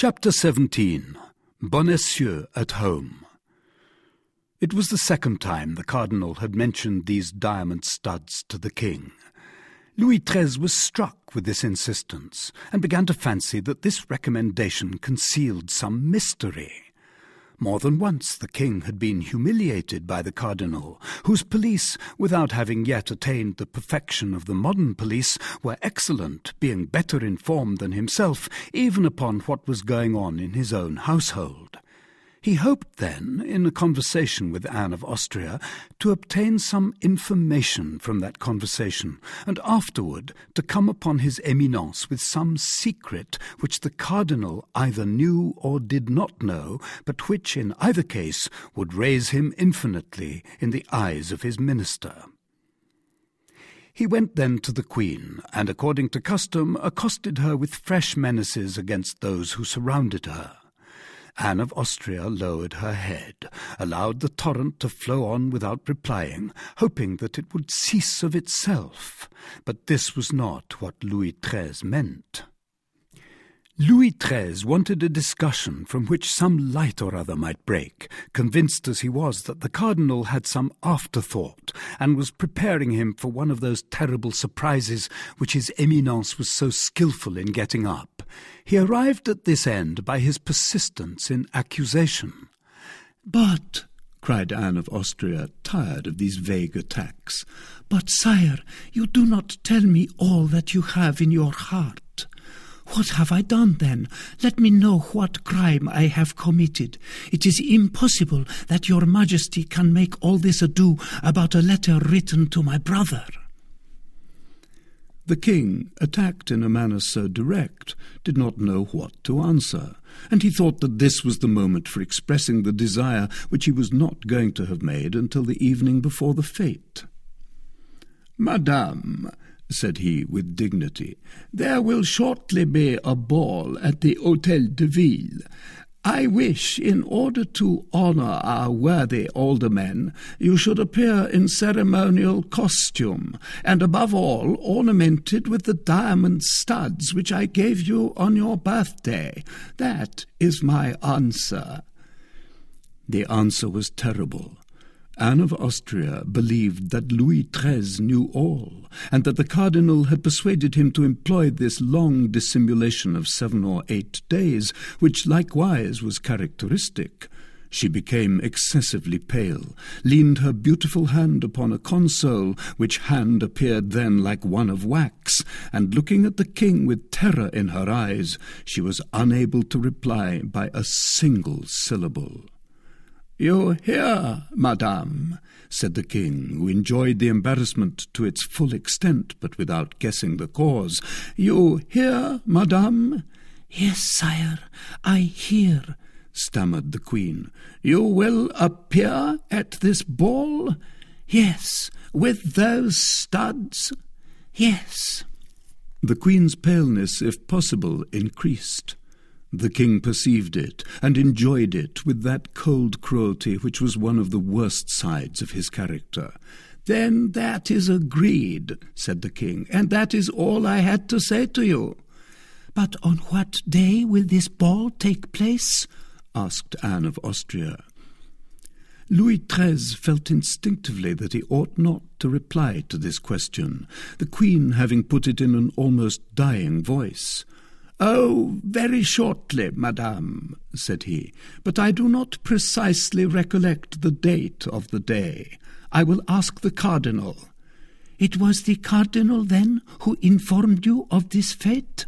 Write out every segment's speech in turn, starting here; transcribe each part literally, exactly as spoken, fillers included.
Chapter seventeen. Bonacieux at Home. It was the second time the cardinal had mentioned these diamond studs to the king. Louis the thirteenth was struck with this insistence, and began to fancy that this recommendation concealed some mystery. More than once the king had been humiliated by the cardinal, whose police, without having yet attained the perfection of the modern police, were excellent, being better informed than himself, even upon what was going on in his own household. He hoped then, in a conversation with Anne of Austria, to obtain some information from that conversation, and afterward to come upon his Eminence with some secret which the cardinal either knew or did not know, but which in either case would raise him infinitely in the eyes of his minister. He went then to the queen, and according to custom accosted her with fresh menaces against those who surrounded her. Anne of Austria lowered her head, allowed the torrent to flow on without replying, hoping that it would cease of itself. But this was not what Louis the thirteenth meant. Louis the thirteenth wanted a discussion from which some light or other might break, convinced as he was that the cardinal had some afterthought, and was preparing him for one of those terrible surprises which his Eminence was so skilful in getting up. He arrived at this end by his persistence in accusation. "But," cried Anne of Austria, tired of these vague attacks, "but, sire, you do not tell me all that you have in your heart. What have I done, then? Let me know what crime I have committed. It is impossible that your majesty can make all this ado about a letter written to my brother." The king, attacked in a manner so direct, did not know what to answer, and he thought that this was the moment for expressing the desire which he was not going to have made until the evening before the fete. "Madame," said he with dignity, "there will shortly be a ball at the Hôtel de Ville. I wish, in order to honour our worthy aldermen, you should appear in ceremonial costume, and above all ornamented with the diamond studs which I gave you on your birthday. That is my answer." The answer was terrible. Anne of Austria believed that Louis the thirteenth knew all, and that the cardinal had persuaded him to employ this long dissimulation of seven or eight days, which likewise was characteristic. She became excessively pale, leaned her beautiful hand upon a console, which hand appeared then like one of wax, and looking at the king with terror in her eyes, she was unable to reply by a single syllable. "You hear, madame," said the king, who enjoyed the embarrassment to its full extent, but without guessing the cause. "You hear, madame?" "Yes, sire, I hear," stammered the queen. "You will appear at this ball?" "Yes." "With those studs?" "Yes." The queen's paleness, if possible, increased. The king perceived it, and enjoyed it with that cold cruelty which was one of the worst sides of his character. "Then that is agreed," said the king, "and that is all I had to say to you." "But on what day will this ball take place?" asked Anne of Austria. Louis the thirteenth felt instinctively that he ought not to reply to this question, the queen having put it in an almost dying voice. "Oh, very shortly, madame," said he, "but I do not precisely recollect the date of the day. I will ask the cardinal." "It was the cardinal, then, who informed you of this fete?"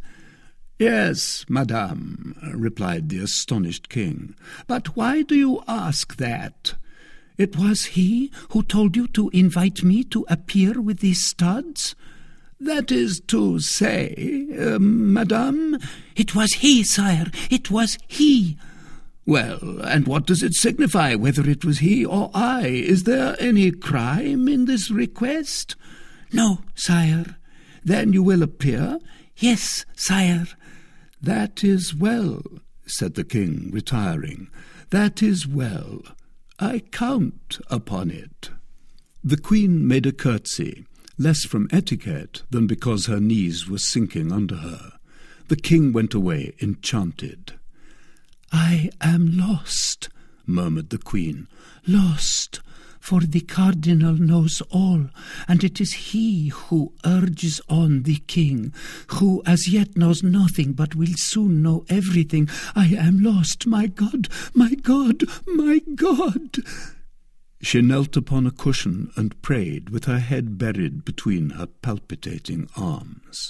"Yes, madame," replied the astonished king. "But why do you ask that?" "It was he who told you to invite me to appear with these studs?" "That is to say, uh, madame—" "It was he, sire, it was he." "Well, and what does it signify whether it was he or I? Is there any crime in this request?" "No, sire." "Then you will appear?" "Yes, sire." "That is well," said the king, retiring. "That is well. I count upon it." The queen made a curtsy, less from etiquette than because her knees were sinking under her. The king went away enchanted. "I am lost," murmured the queen, "lost, for the cardinal knows all, and it is he who urges on the king, who as yet knows nothing but will soon know everything. I am lost, my God, my God, my God!" She knelt upon a cushion and prayed, with her head buried between her palpitating arms.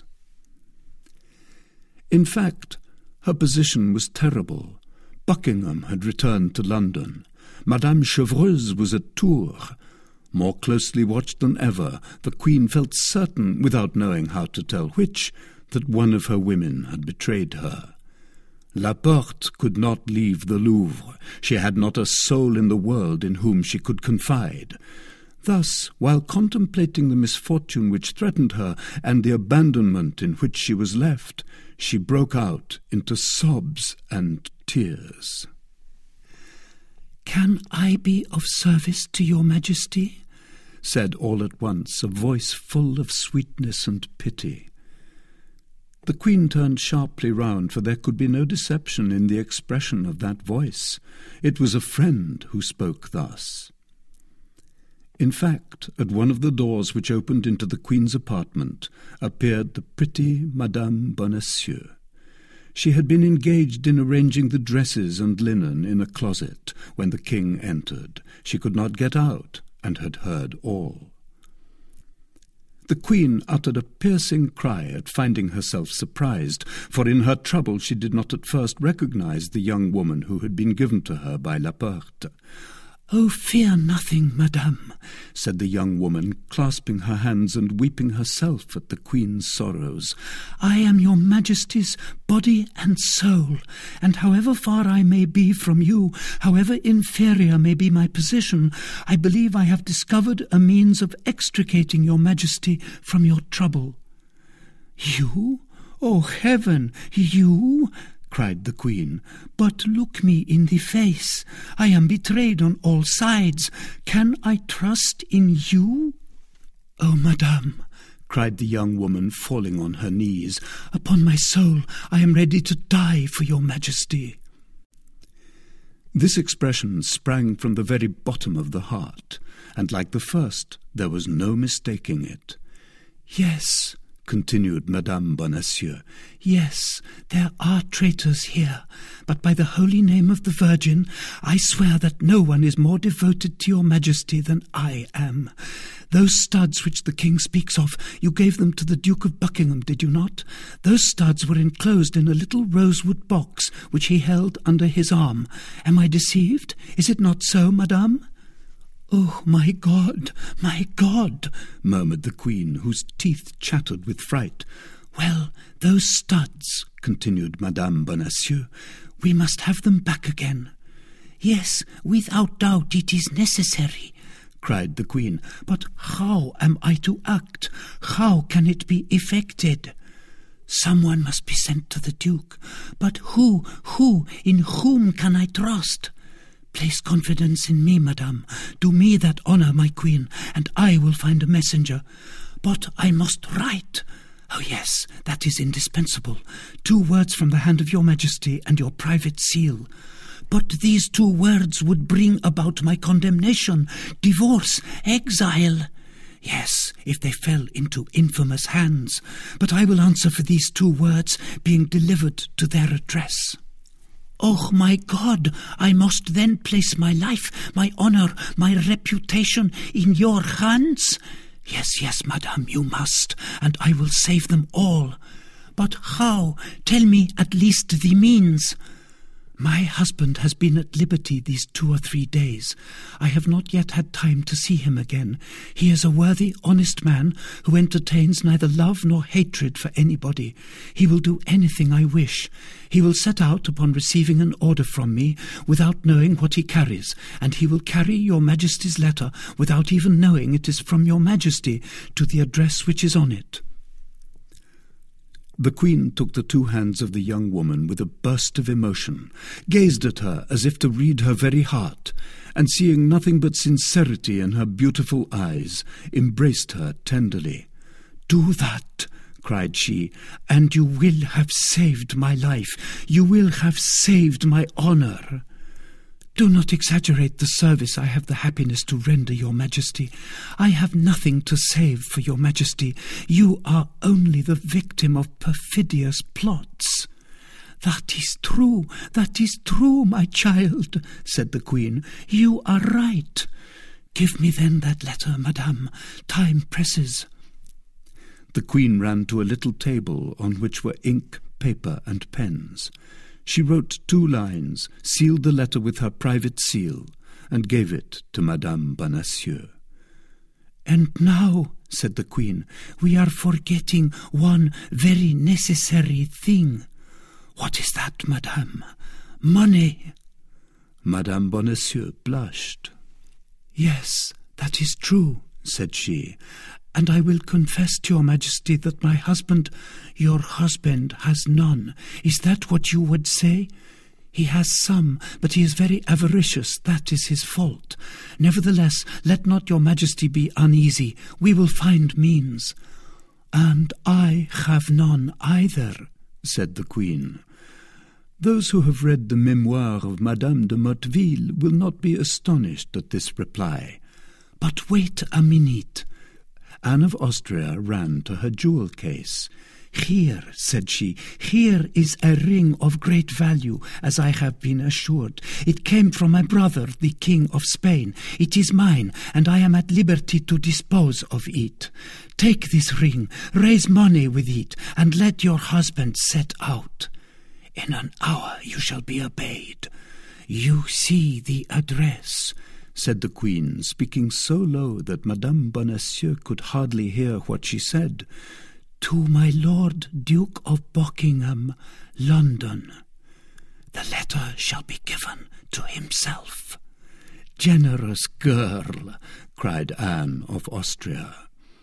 In fact, her position was terrible. Buckingham had returned to London. Madame Chevreuse was at Tours. More closely watched than ever, the Queen felt certain, without knowing how to tell which, that one of her women had betrayed her. La Porte could not leave the Louvre. She had not a soul in the world in whom she could confide. Thus, while contemplating the misfortune which threatened her and the abandonment in which she was left, she broke out into sobs and tears. "Can I be of service to your Majesty?" said all at once a voice full of sweetness and pity. The Queen turned sharply round, for there could be no deception in the expression of that voice. It was a friend who spoke thus. In fact, at one of the doors which opened into the Queen's apartment appeared the pretty Madame Bonacieux. She had been engaged in arranging the dresses and linen in a closet when the King entered. She could not get out, and had heard all. The Queen uttered a piercing cry at finding herself surprised, for in her trouble she did not at first recognize the young woman who had been given to her by La Porte. "Oh, fear nothing, madame," said the young woman, clasping her hands and weeping herself at the Queen's sorrows. "I am your Majesty's body and soul, and however far I may be from you, however inferior may be my position, I believe I have discovered a means of extricating your Majesty from your trouble." "You? Oh, heaven, you?" cried the Queen. "But look me in the face. I am betrayed on all sides. Can I trust in you?" "Oh, madame," cried the young woman, falling on her knees, "upon my soul, I am ready to die for your Majesty." This expression sprang from the very bottom of the heart, and like the first, there was no mistaking it. "Yes," continued Madame Bonacieux, "yes, there are traitors here, but by the holy name of the Virgin, I swear that no one is more devoted to your Majesty than I am. Those studs which the King speaks of, you gave them to the Duke of Buckingham, did you not? Those studs were enclosed in a little rosewood box which he held under his arm. Am I deceived? Is it not so, madame?" "Oh, my God, my God!" murmured the Queen, whose teeth chattered with fright. "Well, those studs," continued Madame Bonacieux, "we must have them back again." "Yes, without doubt it is necessary," cried the Queen. "But how am I to act? How can it be effected?" "Someone must be sent to the Duke. But who, who, in whom can I trust?" "Place confidence in me, madame. Do me that honour, my Queen, and I will find a messenger. But I must write. Oh, yes, that is indispensable. Two words from the hand of your Majesty and your private seal. But these two words would bring about my condemnation, divorce, exile. Yes, if they fell into infamous hands. But I will answer for these two words being delivered to their address." "Oh, my God, I must then place my life, my honour, my reputation in your hands?" "Yes, yes, madame, you must, and I will save them all." "But how? Tell me at least the means." "My husband has been at liberty these two or three days. I have not yet had time to see him again. He is a worthy, honest man who entertains neither love nor hatred for anybody. He will do anything I wish. He will set out upon receiving an order from me without knowing what he carries, and he will carry your Majesty's letter without even knowing it is from your Majesty to the address which is on it." The Queen took the two hands of the young woman with a burst of emotion, gazed at her as if to read her very heart, and seeing nothing but sincerity in her beautiful eyes, embraced her tenderly. "Do that," cried she, and you will have saved my life. You will have saved my honour. Do not exaggerate the service I have the happiness to render your Majesty. I have nothing to save for your Majesty. You are only the victim of perfidious plots." "That is true, that is true, my child," said the Queen. "You are right. Give me then that letter, madame. Time presses." The Queen ran to a little table on which were ink, paper, and pens. She wrote two lines, sealed the letter with her private seal, and gave it to Madame Bonacieux. "And now," said the Queen, "we are forgetting one very necessary thing." "What is that, madame?" "Money." Madame Bonacieux blushed. "Yes, that is true," said she, "and I will confess to your Majesty that my husband, your husband, has none. Is that what you would say? He has some, but he is very avaricious. That is his fault. Nevertheless, let not your Majesty be uneasy. We will find means." "And I have none either," said the Queen. Those who have read the memoir of Madame de Motteville will not be astonished at this reply. But wait a minute. Anne of Austria ran to her jewel case. "Here," said she, "here is a ring of great value, as I have been assured. It came from my brother, the King of Spain. It is mine, and I am at liberty to dispose of it. Take this ring, raise money with it, and let your husband set out. In an hour you shall be obeyed. You see the address," said the Queen, speaking so low that Madame Bonacieux could hardly hear what she said. "To my Lord Duke of Buckingham, London. The letter shall be given to himself." "Generous girl!" cried Anne of Austria.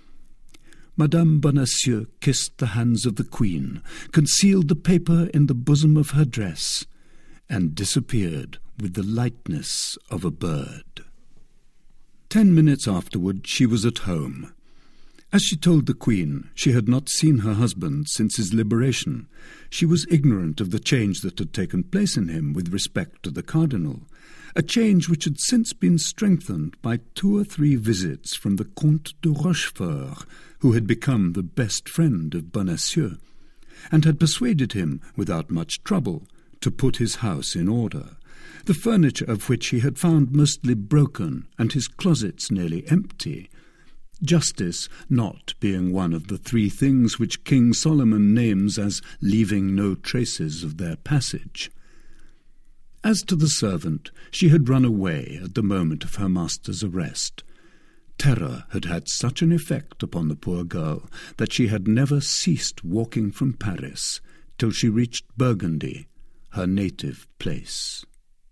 Madame Bonacieux kissed the hands of the Queen, concealed the paper in the bosom of her dress, and disappeared with the lightness of a bird. Ten minutes afterward she was at home. As she told the Queen, she had not seen her husband since his liberation. She was ignorant of the change that had taken place in him with respect to the Cardinal, a change which had since been strengthened by two or three visits from the Comte de Rochefort, who had become the best friend of Bonacieux, and had persuaded him, without much trouble, to put his house in order, the furniture of which he had found mostly broken and his closets nearly empty, justice not being one of the three things which King Solomon names as leaving no traces of their passage. As to the servant, she had run away at the moment of her master's arrest. Terror had had such an effect upon the poor girl that she had never ceased walking from Paris till she reached Burgundy, her native place.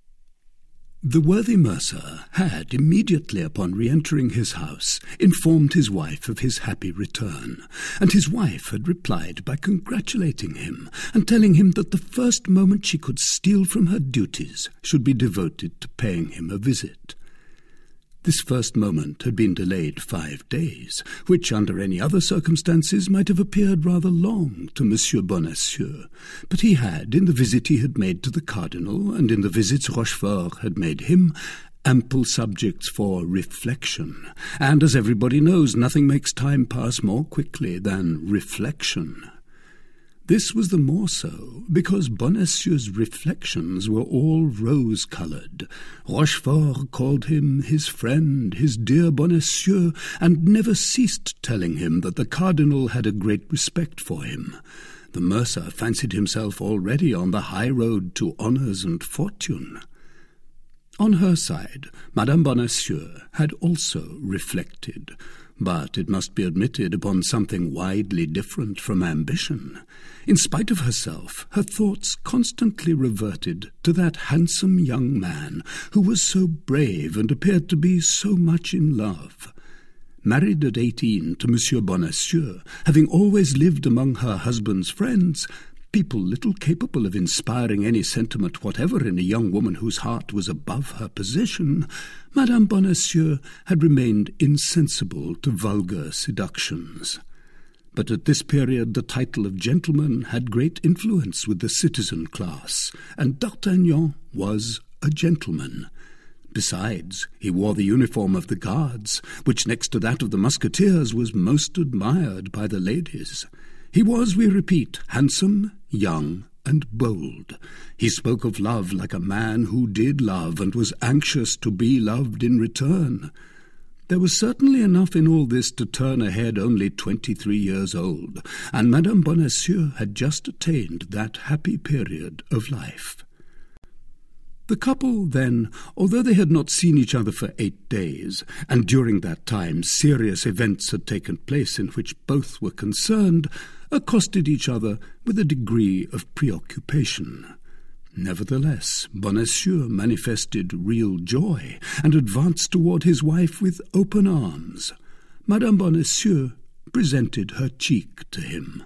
The worthy mercer had, immediately upon re-entering his house, informed his wife of his happy return, and his wife had replied by congratulating him, and telling him that the first moment she could steal from her duties should be devoted to paying him a visit. This first moment had been delayed five days, which under any other circumstances might have appeared rather long to Monsieur Bonacieux, but he had, in the visit he had made to the Cardinal, and in the visits Rochefort had made him, ample subjects for reflection, and, as everybody knows, nothing makes time pass more quickly than reflection. This was the more so because Bonacieux's reflections were all rose-coloured. Rochefort called him his friend, his dear Bonacieux, and never ceased telling him that the Cardinal had a great respect for him. The mercer fancied himself already on the high road to honours and fortune. On her side, Madame Bonacieux had also reflected, but it must be admitted upon something widely different from ambition. In spite of herself, her thoughts constantly reverted to that handsome young man who was so brave and appeared to be so much in love. Married at eighteen to Monsieur Bonacieux, having always lived among her husband's friends, people little capable of inspiring any sentiment whatever in a young woman whose heart was above her position, Madame Bonacieux had remained insensible to vulgar seductions. But at this period the title of gentleman had great influence with the citizen class, and D'Artagnan was a gentleman. Besides, he wore the uniform of the Guards, which next to that of the Musketeers was most admired by the ladies. He was, we repeat, handsome, young, and bold. He spoke of love like a man who did love and was anxious to be loved in return. There was certainly enough in all this to turn a head only twenty-three years old, and Madame Bonacieux had just attained that happy period of life. The couple, then, although they had not seen each other for eight days, and during that time serious events had taken place in which both were concerned, accosted each other with a degree of preoccupation. Nevertheless, Bonacieux manifested real joy, and advanced toward his wife with open arms. Madame Bonacieux presented her cheek to him.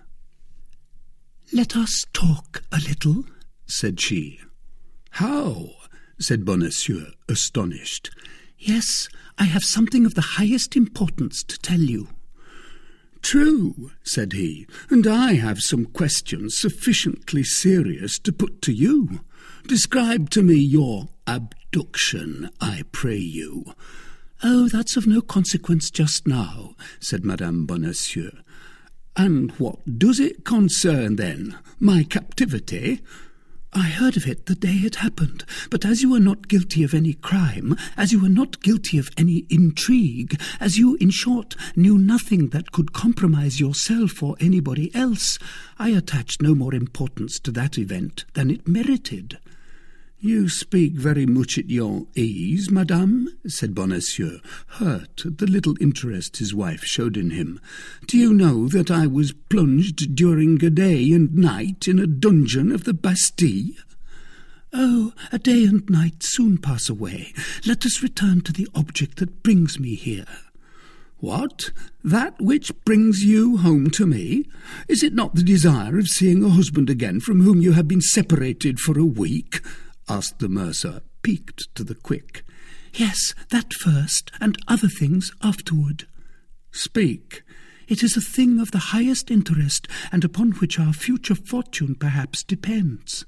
"Let us talk a little," said she. "How?" said Bonacieux, astonished. "Yes, I have something of the highest importance to tell you." "True," said he, "and I have some questions sufficiently serious to put to you. Describe to me your abduction, I pray you." "Oh, that's of no consequence just now," said Madame Bonacieux. "And what does it concern, then? My captivity?" "I heard of it the day it happened, but as you were not guilty of any crime, as you were not guilty of any intrigue, as you, in short, knew nothing that could compromise yourself or anybody else, I attached no more importance to that event than it merited." "You speak very much at your ease, madame," said Bonacieux, hurt at the little interest his wife showed in him. "Do you know that I was plunged during a day and night in a dungeon of the Bastille?" "Oh, a day and night soon pass away. Let us return to the object that brings me here." "What? That which brings you home to me? Is it not the desire of seeing a husband again from whom you have been separated for a week?" asked the mercer, piqued to the quick. "Yes, that first, and other things afterward." "Speak." "It is a thing of the highest interest, and upon which our future fortune perhaps depends."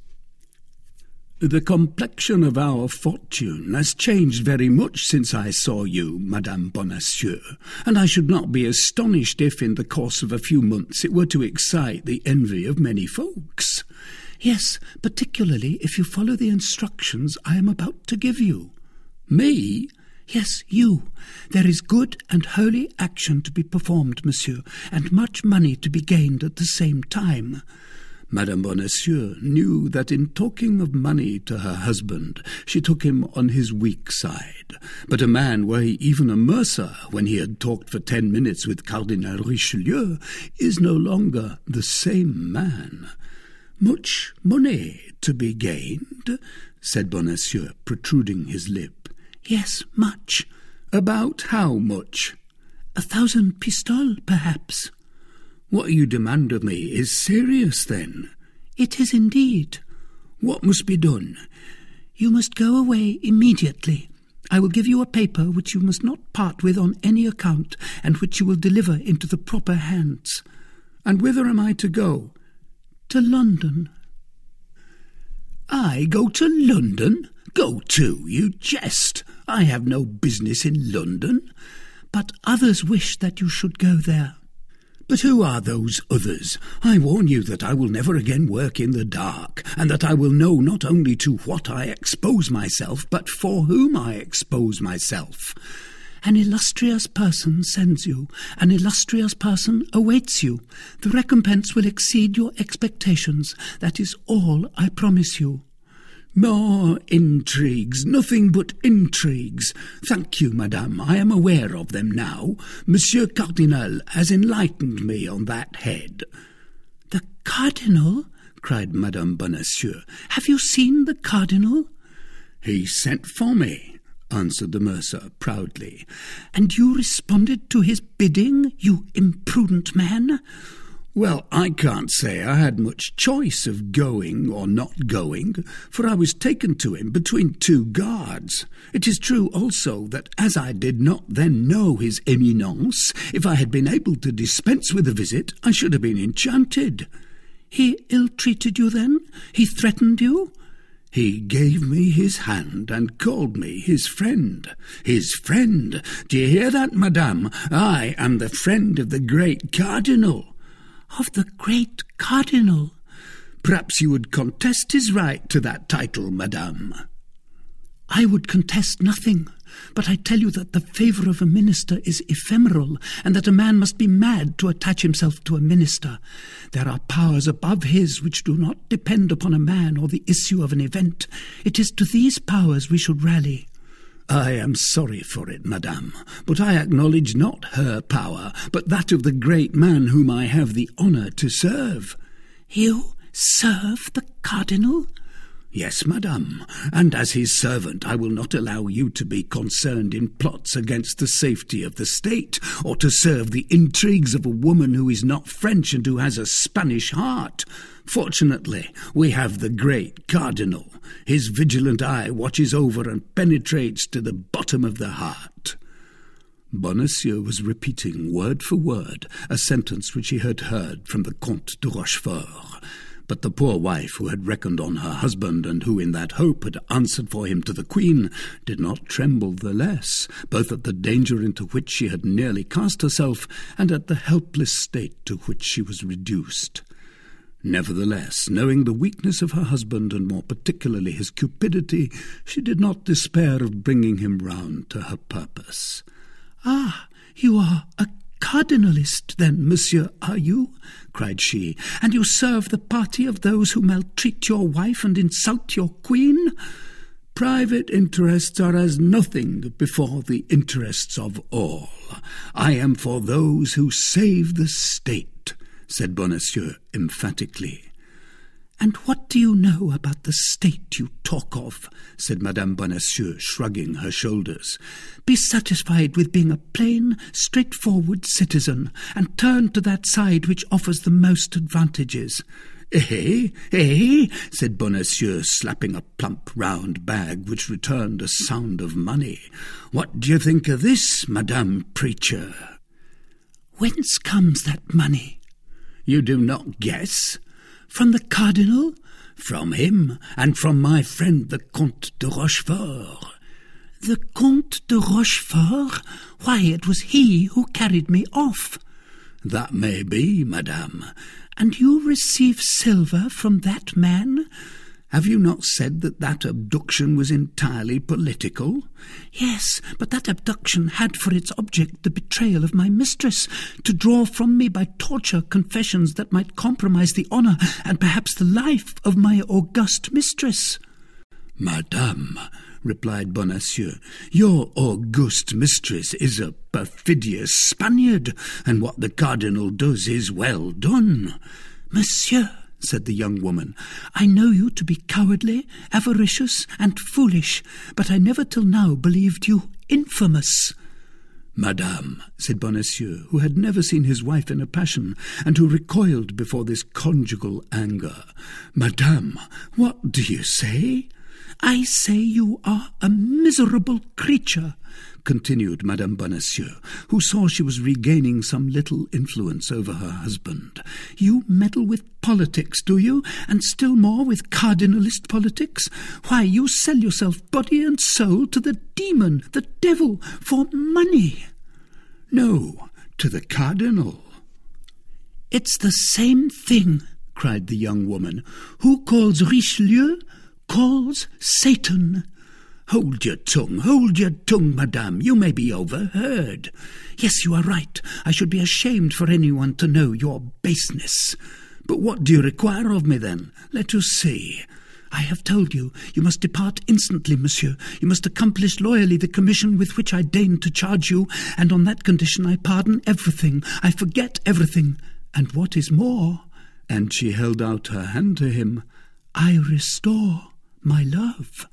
"The complexion of our fortune has changed very much since I saw you, Madame Bonacieux, and I should not be astonished if, in the course of a few months, it were to excite the envy of many folks." "Yes, particularly if you follow the instructions I am about to give you." "Me?" "Yes, you. There is good and holy action to be performed, monsieur, and much money to be gained at the same time." Madame Bonacieux knew that in talking of money to her husband she took him on his weak side, but a man, were he even a mercer, when he had talked for ten minutes with Cardinal Richelieu, is no longer the same man. "Much money to be gained?" said Bonacieux, protruding his lip. "Yes, much." "About how much?" "A thousand pistoles, perhaps." "What you demand of me is serious, then?" "It is indeed." "What must be done?" "You must go away immediately. I will give you a paper which you must not part with on any account, and which you will deliver into the proper hands." "And whither am I to go?" "To London." "I go to London? Go to? You jest. I have no business in London." "But others wish that you should go there." "But who are those others? I warn you that I will never again work in the dark, and that I will know not only to what I expose myself, but for whom I expose myself." "An illustrious person sends you. An illustrious person awaits you. The recompense will exceed your expectations. That is all I promise you." "More intrigues, nothing but intrigues. Thank you, madame, I am aware of them now. Monsieur Cardinal has enlightened me on that head." "The Cardinal?" cried Madame Bonacieux. "Have you seen the Cardinal?" "He sent for me," answered the mercer proudly. "And you responded to his bidding, you imprudent man?" Well, I can't say I had much choice of going or not going, for I was taken to him between two guards. It is true also that as I did not then know his Eminence, if I had been able to dispense with a visit, I should have been enchanted. He ill-treated you then? He threatened you? He gave me his hand and called me his friend. His friend! Do you hear that, madame? I am the friend of the great cardinal. Of the great cardinal? Perhaps you would contest his right to that title, madame. I would contest nothing, but I tell you that the favour of a minister is ephemeral, and that a man must be mad to attach himself to a minister. There are powers above his which do not depend upon a man or the issue of an event. It is to these powers we should rally. I am sorry for it, madame, but I acknowledge not her power, but that of the great man whom I have the honour to serve. You serve the cardinal? Yes, madame, and as his servant I will not allow you to be concerned in plots against the safety of the state, or to serve the intrigues of a woman who is not French and who has a Spanish heart. Fortunately, we have the great cardinal. His vigilant eye watches over and penetrates to the bottom of the heart. Bonacieux was repeating word for word a sentence which he had heard from the Comte de Rochefort. But the poor wife, who had reckoned on her husband, and who in that hope had answered for him to the Queen, did not tremble the less, both at the danger into which she had nearly cast herself, and at the helpless state to which she was reduced. Nevertheless, knowing the weakness of her husband, and more particularly his cupidity, she did not despair of bringing him round to her purpose. "Ah, you are a cardinalist, then, monsieur, are you?" cried she, "and you serve the party of those who maltreat your wife and insult your queen?" "Private interests are as nothing before the interests of all. I am for those who save the state," said Bonacieux emphatically. "And what do you know about the state you talk of?" said Madame Bonacieux, shrugging her shoulders. "Be satisfied with being a plain, straightforward citizen, and turn to that side which offers the most advantages." "Eh, eh," said Bonacieux, slapping a plump round bag which returned a sound of money. "What do you think of this, Madame Preacher?" "Whence comes that money?" "You do not guess?" "From the cardinal?" "From him, and from my friend the Comte de Rochefort." "The Comte de Rochefort? Why, it was he who carried me off." "That may be, madame." "And you receive silver from that man?" "Have you not said that that abduction was entirely political?" "Yes, but that abduction had for its object the betrayal of my mistress, to draw from me by torture confessions that might compromise the honour and perhaps the life of my august mistress." "Madame," replied Bonacieux, "your august mistress is a perfidious Spaniard, and what the cardinal does is well done." "Monsieur," said the young woman, "I know you to be cowardly, avaricious, and foolish, but I never till now believed you infamous." "Madame," said Bonacieux, who had never seen his wife in a passion, and who recoiled before this conjugal anger, "Madame, what do you say?" "I say you are a miserable creature," continued Madame Bonacieux, who saw she was regaining some little influence over her husband. "You meddle with politics, do you, and still more with cardinalist politics? Why, you sell yourself body and soul to the demon, the devil, for money." "No, to the cardinal." "It's the same thing," cried the young woman. "Who calls Richelieu calls Satan." "Hold your tongue, hold your tongue, madame. You may be overheard." "Yes, you are right. I should be ashamed for anyone to know your baseness." "But what do you require of me, then? Let us see." "I have told you. You must depart instantly, monsieur. You must accomplish loyally the commission with which I deign to charge you, and on that condition I pardon everything. I forget everything. And what is more," and she held out her hand to him, "I restore my love."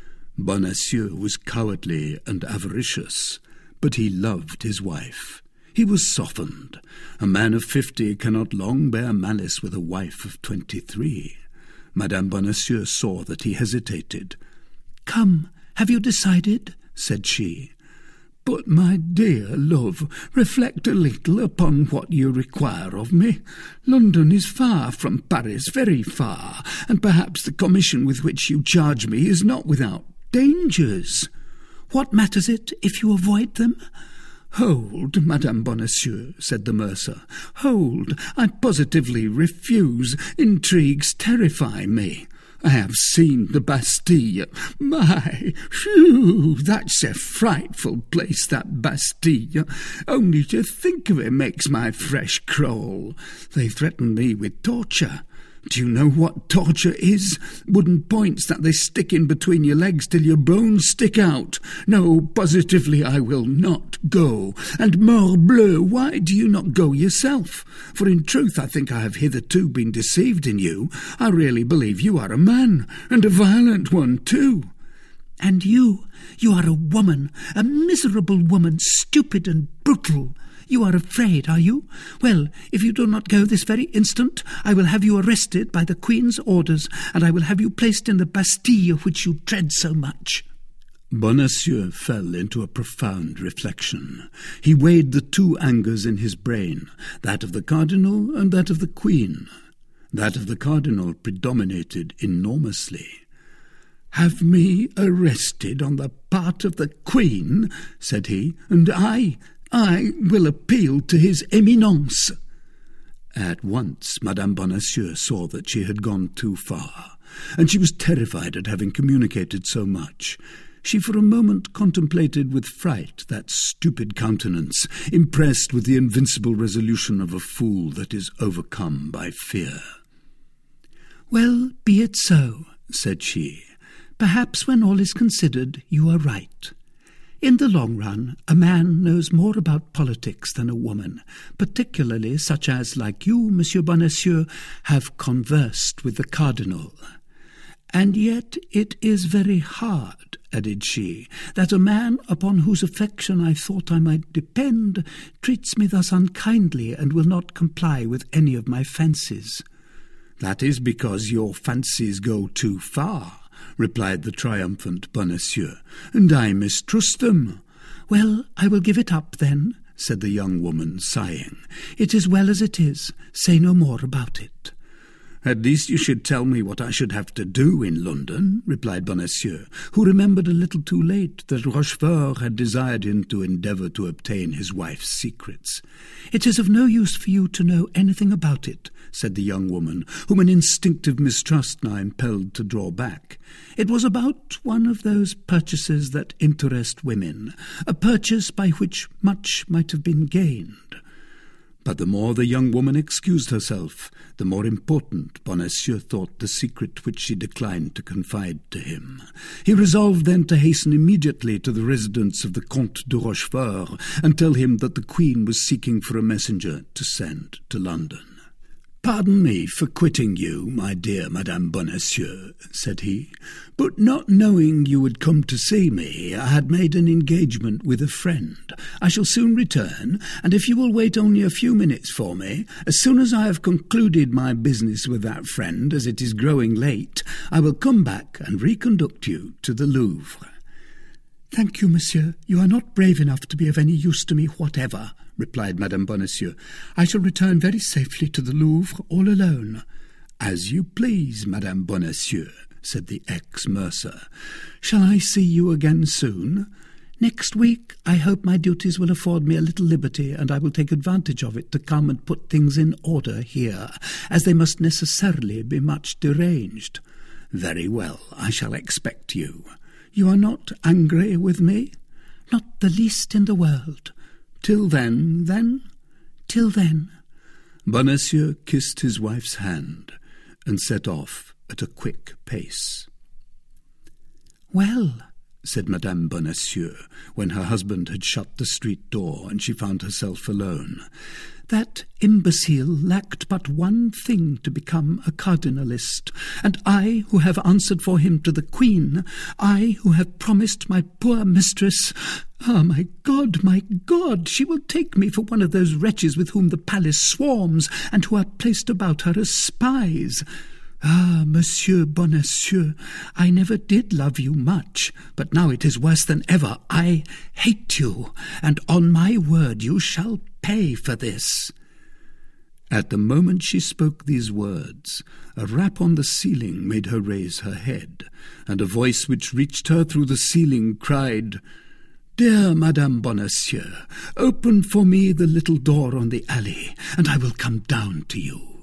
Bonacieux was cowardly and avaricious, but he loved his wife. He was softened. A man of fifty cannot long bear malice with a wife of twenty-three. Madame Bonacieux saw that he hesitated. "Come, have you decided?" said she. "But, my dear love, reflect a little upon what you require of me. London is far from Paris, very far, and perhaps the commission with which you charge me is not without dangers." "What matters it if you avoid them?" "Hold, Madame Bonacieux," said the mercer. "Hold, I positively refuse. Intrigues terrify me. I have seen the Bastille. My, phew, that's a frightful place, that Bastille. Only to think of it makes my flesh crawl. They threaten me with torture. Do you know what torture is? Wooden points that they stick in between your legs till your bones stick out. No, positively I will not go. And morbleu, why do you not go yourself? For in truth I think I have hitherto been deceived in you. I really believe you are a man, and a violent one too." "And you, you are a woman, a miserable woman, stupid and brutal. You are afraid, are you? Well, if you do not go this very instant, I will have you arrested by the Queen's orders, and I will have you placed in the Bastille which you dread so much." Bonacieux fell into a profound reflection. He weighed the two angers in his brain, that of the cardinal and that of the Queen. That of the cardinal predominated enormously. "Have me arrested on the part of the Queen," said he, "and I... I will appeal to his Eminence." At once Madame Bonacieux saw that she had gone too far, and she was terrified at having communicated so much. She for a moment contemplated with fright that stupid countenance, impressed with the invincible resolution of a fool that is overcome by fear. "Well, be it so," said she. "Perhaps when all is considered, you are right. In the long run, a man knows more about politics than a woman, particularly such as, like you, Monsieur Bonacieux, have conversed with the cardinal. And yet it is very hard," added she, "that a man upon whose affection I thought I might depend treats me thus unkindly and will not comply with any of my fancies." "That is because your fancies go too far," replied the triumphant Bonacieux, "and I mistrust them." "Well, I will give it up then," said the young woman, sighing. "It is well as it is. Say no more about it." "At least you should tell me what I should have to do in London," replied Bonacieux, who remembered a little too late that Rochefort had desired him to endeavour to obtain his wife's secrets. "It is of no use for you to know anything about it," said the young woman, whom an instinctive mistrust now impelled to draw back. "It was about one of those purchases that interest women, a purchase by which much might have been gained." But the more the young woman excused herself, the more important Bonacieux thought the secret which she declined to confide to him. He resolved then to hasten immediately to the residence of the Comte de Rochefort and tell him that the Queen was seeking for a messenger to send to London. "Pardon me for quitting you, my dear Madame Bonacieux," said he, "but not knowing you would come to see me, I had made an engagement with a friend. I shall soon return, and if you will wait only a few minutes for me, as soon as I have concluded my business with that friend, as it is growing late, I will come back and reconduct you to the Louvre." "Thank you, monsieur. You are not brave enough to be of any use to me whatever," replied Madame Bonacieux. "I shall return very safely to the Louvre all alone." "As you please, Madame Bonacieux," said the ex-mercer. "Shall I see you again soon?" "Next week. I hope my duties will afford me a little liberty, and I will take advantage of it to come and put things in order here, as they must necessarily be much deranged." "Very well, I shall expect you. You are not angry with me?" "Not the least in the world." "Till then, then?" "Till then." Bonacieux kissed his wife's hand and set off at a quick pace. "Well," said Madame Bonacieux, when her husband had shut the street door and she found herself alone, That imbecile lacked but one thing to become a cardinalist, and I, who have answered for him to the Queen, I, who have promised my poor mistress— Ah, my God, my God, she will take me for one of those wretches with whom the palace swarms, and who are placed about her as spies. Ah, Monsieur Bonacieux, I never did love you much, but now it is worse than ever. I hate you, and on my word you shall pay for this." At the moment she spoke these words, a rap on the ceiling made her raise her head, and a voice which reached her through the ceiling cried, "Dear Madame Bonacieux, open for me the little door on the alley, and I will come down to you."